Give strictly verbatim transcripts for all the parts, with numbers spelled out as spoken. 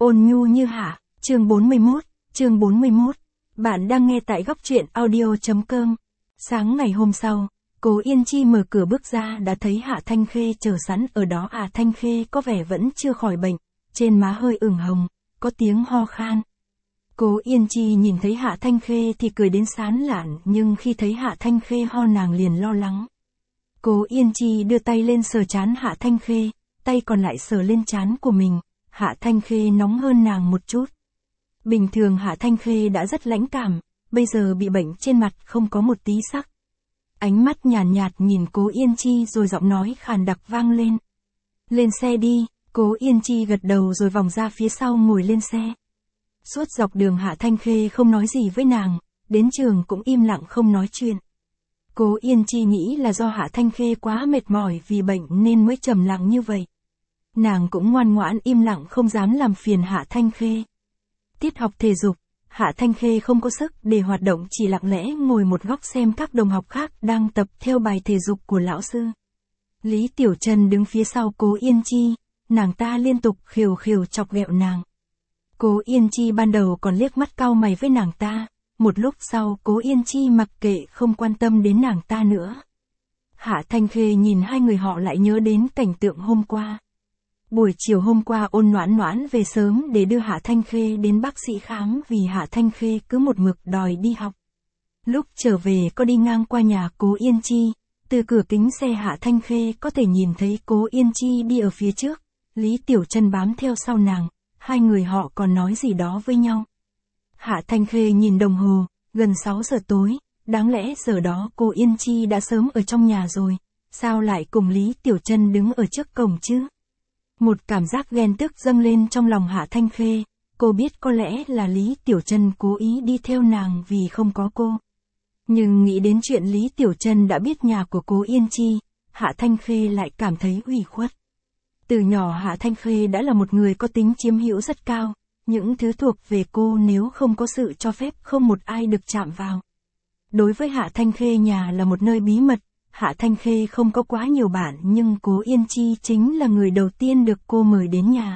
Ôn nhu như Hạ, chương bốn mươi mốt, chương bốn mươi mốt. Bạn đang nghe tại góc truyện audio chấm com. Sáng ngày hôm sau, Cố Yên Chi mở cửa bước ra đã thấy Hạ Thanh Khê chờ sẵn ở đó. Hạ Thanh Khê có vẻ vẫn chưa khỏi bệnh, trên má hơi ửng hồng, có tiếng ho khan. Cố Yên Chi nhìn thấy Hạ Thanh Khê thì cười đến sán lạn, nhưng khi thấy Hạ Thanh Khê ho nàng liền lo lắng. Cố Yên Chi đưa tay lên sờ trán Hạ Thanh Khê, tay còn lại sờ lên trán của mình. Hạ Thanh Khê nóng hơn nàng một chút. Bình thường Hạ Thanh Khê đã rất lãnh cảm, bây giờ bị bệnh trên mặt không có một tí sắc. Ánh mắt nhàn nhạt, nhạt nhìn Cố Yên Chi rồi giọng nói khàn đặc vang lên. Lên xe đi. Cố Yên Chi gật đầu rồi vòng ra phía sau ngồi lên xe. Suốt dọc đường Hạ Thanh Khê không nói gì với nàng, đến trường cũng im lặng không nói chuyện. Cố Yên Chi nghĩ là do Hạ Thanh Khê quá mệt mỏi vì bệnh nên mới trầm lặng như vậy. Nàng cũng ngoan ngoãn im lặng không dám làm phiền Hạ Thanh Khê. Tiết học thể dục, Hạ Thanh Khê không có sức để hoạt động, chỉ lặng lẽ ngồi một góc xem các đồng học khác đang tập theo bài thể dục của lão sư. Lý Tiểu Trân đứng phía sau Cố Yên Chi, nàng ta liên tục khều khều chọc ghẹo nàng. Cố Yên Chi ban đầu còn liếc mắt cau mày với nàng ta, một lúc sau Cố Yên Chi mặc kệ không quan tâm đến nàng ta nữa. Hạ Thanh Khê nhìn hai người họ lại nhớ đến cảnh tượng hôm qua. Buổi chiều hôm qua Ôn Noãn Noãn về sớm để đưa Hạ Thanh Khê đến bác sĩ khám vì Hạ Thanh Khê cứ một mực đòi đi học. Lúc trở về có đi ngang qua nhà Cố Yên Chi, từ cửa kính xe Hạ Thanh Khê có thể nhìn thấy Cố Yên Chi đi ở phía trước, Lý Tiểu Trân bám theo sau nàng, hai người họ còn nói gì đó với nhau. Hạ Thanh Khê nhìn đồng hồ, gần sáu giờ tối, đáng lẽ giờ đó Cố Yên Chi đã sớm ở trong nhà rồi, sao lại cùng Lý Tiểu Trân đứng ở trước cổng chứ? Một cảm giác ghen tức dâng lên trong lòng Hạ Thanh Khê, cô biết có lẽ là Lý Tiểu Trân cố ý đi theo nàng vì không có cô. Nhưng nghĩ đến chuyện Lý Tiểu Trân đã biết nhà của Cố Yên Chi, Hạ Thanh Khê lại cảm thấy ủy khuất. Từ nhỏ Hạ Thanh Khê đã là một người có tính chiếm hữu rất cao, những thứ thuộc về cô nếu không có sự cho phép không một ai được chạm vào. Đối với Hạ Thanh Khê nhà là một nơi bí mật. Hạ Thanh Khê không có quá nhiều bạn nhưng Cố Yên Chi chính là người đầu tiên được cô mời đến nhà.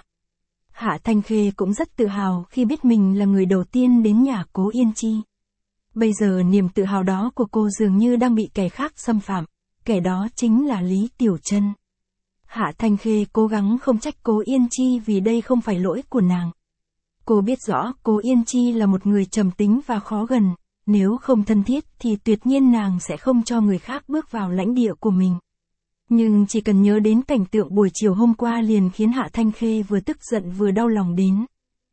Hạ Thanh Khê cũng rất tự hào khi biết mình là người đầu tiên đến nhà Cố Yên Chi. Bây giờ niềm tự hào đó của cô dường như đang bị kẻ khác xâm phạm, kẻ đó chính là Lý Tiểu Trân. Hạ Thanh Khê cố gắng không trách Cố Yên Chi vì đây không phải lỗi của nàng. Cô biết rõ Cố Yên Chi là một người trầm tính và khó gần. Nếu không thân thiết thì tuyệt nhiên nàng sẽ không cho người khác bước vào lãnh địa của mình. Nhưng chỉ cần nhớ đến cảnh tượng buổi chiều hôm qua liền khiến Hạ Thanh Khê vừa tức giận vừa đau lòng đến.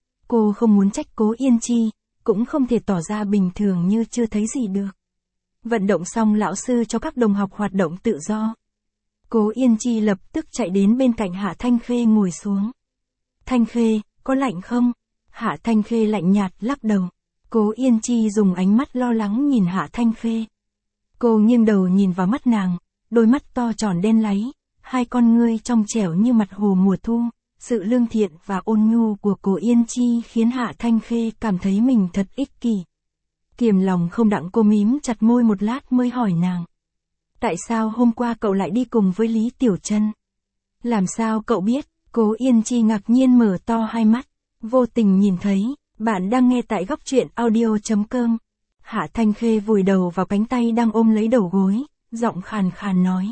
Cô không muốn trách Cố Yên Chi, cũng không thể tỏ ra bình thường như chưa thấy gì được. Vận động xong lão sư cho các đồng học hoạt động tự do. Cố Yên Chi lập tức chạy đến bên cạnh Hạ Thanh Khê ngồi xuống. Thanh Khê, có lạnh không? Hạ Thanh Khê lạnh nhạt lắc đầu. Cố Yên Chi dùng ánh mắt lo lắng nhìn Hạ Thanh Khê. Cô nghiêng đầu nhìn vào mắt nàng, đôi mắt to tròn đen láy, hai con ngươi trong trẻo như mặt hồ mùa thu, sự lương thiện và ôn nhu của Cố Yên Chi khiến Hạ Thanh Khê cảm thấy mình thật ích kỷ. Kiềm lòng không đặng cô mím chặt môi một lát mới hỏi nàng. Tại sao hôm qua cậu lại đi cùng với Lý Tiểu Trân? Làm sao cậu biết? Cố Yên Chi ngạc nhiên mở to hai mắt, vô tình nhìn thấy. Bạn đang nghe tại góc truyện audio chấm com. Hạ Thanh Khê vùi đầu vào cánh tay đang ôm lấy đầu gối, giọng khàn khàn nói.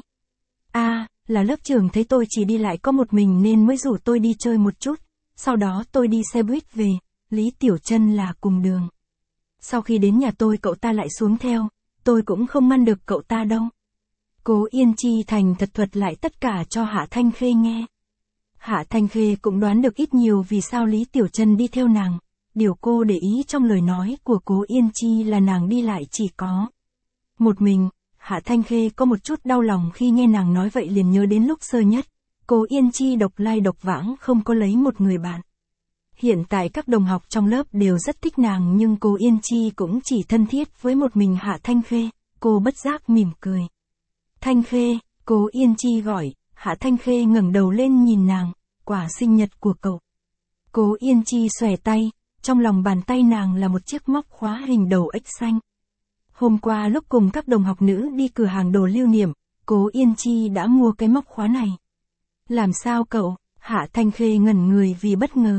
a à, là lớp trưởng thấy tôi chỉ đi lại có một mình nên mới rủ tôi đi chơi một chút, sau đó tôi đi xe buýt về, Lý Tiểu Trân là cùng đường. Sau khi đến nhà tôi cậu ta lại xuống theo, tôi cũng không ngăn được cậu ta đâu. Cố Yên Chi thành thật thuật lại tất cả cho Hạ Thanh Khê nghe. Hạ Thanh Khê cũng đoán được ít nhiều vì sao Lý Tiểu Trân đi theo nàng. Điều cô để ý trong lời nói của Cố Yên Chi là nàng đi lại chỉ có một mình. Hạ Thanh Khê có một chút đau lòng khi nghe nàng nói vậy, liền nhớ đến lúc sơ nhất, Cố Yên Chi độc lai độc vãng không có lấy một người bạn. Hiện tại các đồng học trong lớp đều rất thích nàng nhưng Cố Yên Chi cũng chỉ thân thiết với một mình Hạ Thanh Khê. Cô bất giác mỉm cười. Thanh Khê, Cố Yên Chi gọi. Hạ Thanh Khê ngẩng đầu lên nhìn nàng. Quả sinh nhật của cậu. Cố Yên Chi xòe tay. Trong lòng bàn tay nàng là một chiếc móc khóa hình đầu ếch xanh. Hôm qua lúc cùng các đồng học nữ đi cửa hàng đồ lưu niệm, Cố Yên Chi đã mua cái móc khóa này. Làm sao cậu? Hạ Thanh Khê ngẩn người vì bất ngờ.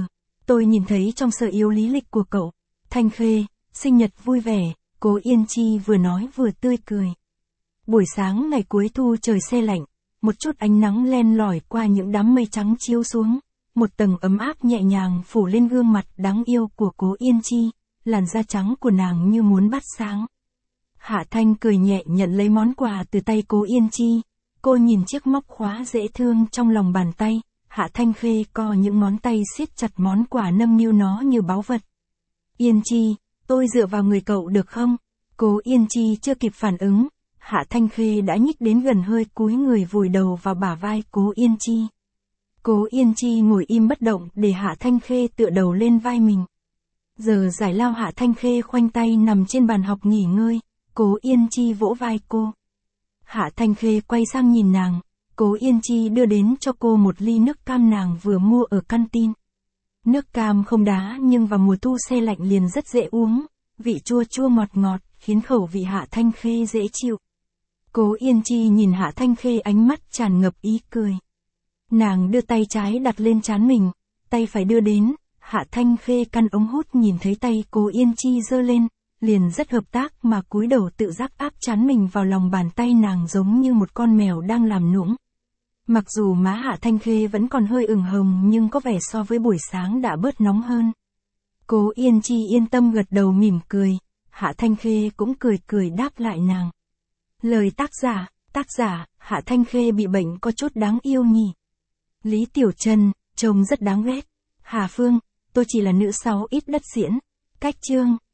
tôi nhìn thấy trong sơ yếu lý lịch của cậu. Thanh Khê, sinh nhật vui vẻ, Cố Yên Chi vừa nói vừa tươi cười. Buổi sáng ngày cuối thu trời se lạnh, một chút ánh nắng len lỏi qua những đám mây trắng chiếu xuống, một tầng ấm áp nhẹ nhàng phủ lên gương mặt đáng yêu của Cố Yên Chi, làn da trắng của nàng như muốn bắt sáng. Hạ Thanh cười nhẹ nhận lấy món quà từ tay Cố Yên Chi, cô nhìn chiếc móc khóa dễ thương trong lòng bàn tay, Hạ Thanh Khê co những ngón tay siết chặt món quà nâng niu nó như báu vật. Yên Chi, tôi dựa vào người cậu được không? Cố Yên Chi chưa kịp phản ứng, Hạ Thanh Khê đã nhích đến gần hơi cúi người vùi đầu vào bả vai Cố Yên Chi. Cố Yên Chi ngồi im bất động để Hạ Thanh Khê tựa đầu lên vai mình. Giờ giải lao Hạ Thanh Khê khoanh tay nằm trên bàn học nghỉ ngơi, Cố Yên Chi vỗ vai cô. Hạ Thanh Khê quay sang nhìn nàng, Cố Yên Chi đưa đến cho cô một ly nước cam nàng vừa mua ở canteen. Nước cam không đá nhưng vào mùa thu se lạnh liền rất dễ uống, vị chua chua ngọt ngọt, khiến khẩu vị Hạ Thanh Khê dễ chịu. Cố Yên Chi nhìn Hạ Thanh Khê ánh mắt tràn ngập ý cười. Nàng đưa tay trái đặt lên trán mình, tay phải đưa đến, Hạ Thanh Khê căn ống hút nhìn thấy tay Cố Yên Chi giơ lên, liền rất hợp tác mà cúi đầu tự giác áp trán mình vào lòng bàn tay nàng giống như một con mèo đang làm nũng. Mặc dù má Hạ Thanh Khê vẫn còn hơi ửng hồng nhưng có vẻ so với buổi sáng đã bớt nóng hơn. Cố Yên Chi yên tâm gật đầu mỉm cười, Hạ Thanh Khê cũng cười cười đáp lại nàng. Lời tác giả, tác giả, Hạ Thanh Khê bị bệnh có chút đáng yêu nhỉ. Lý Tiểu Trần, trông rất đáng ghét. Hà Phương, tôi chỉ là nữ sáu ít đất diễn. Cách chương.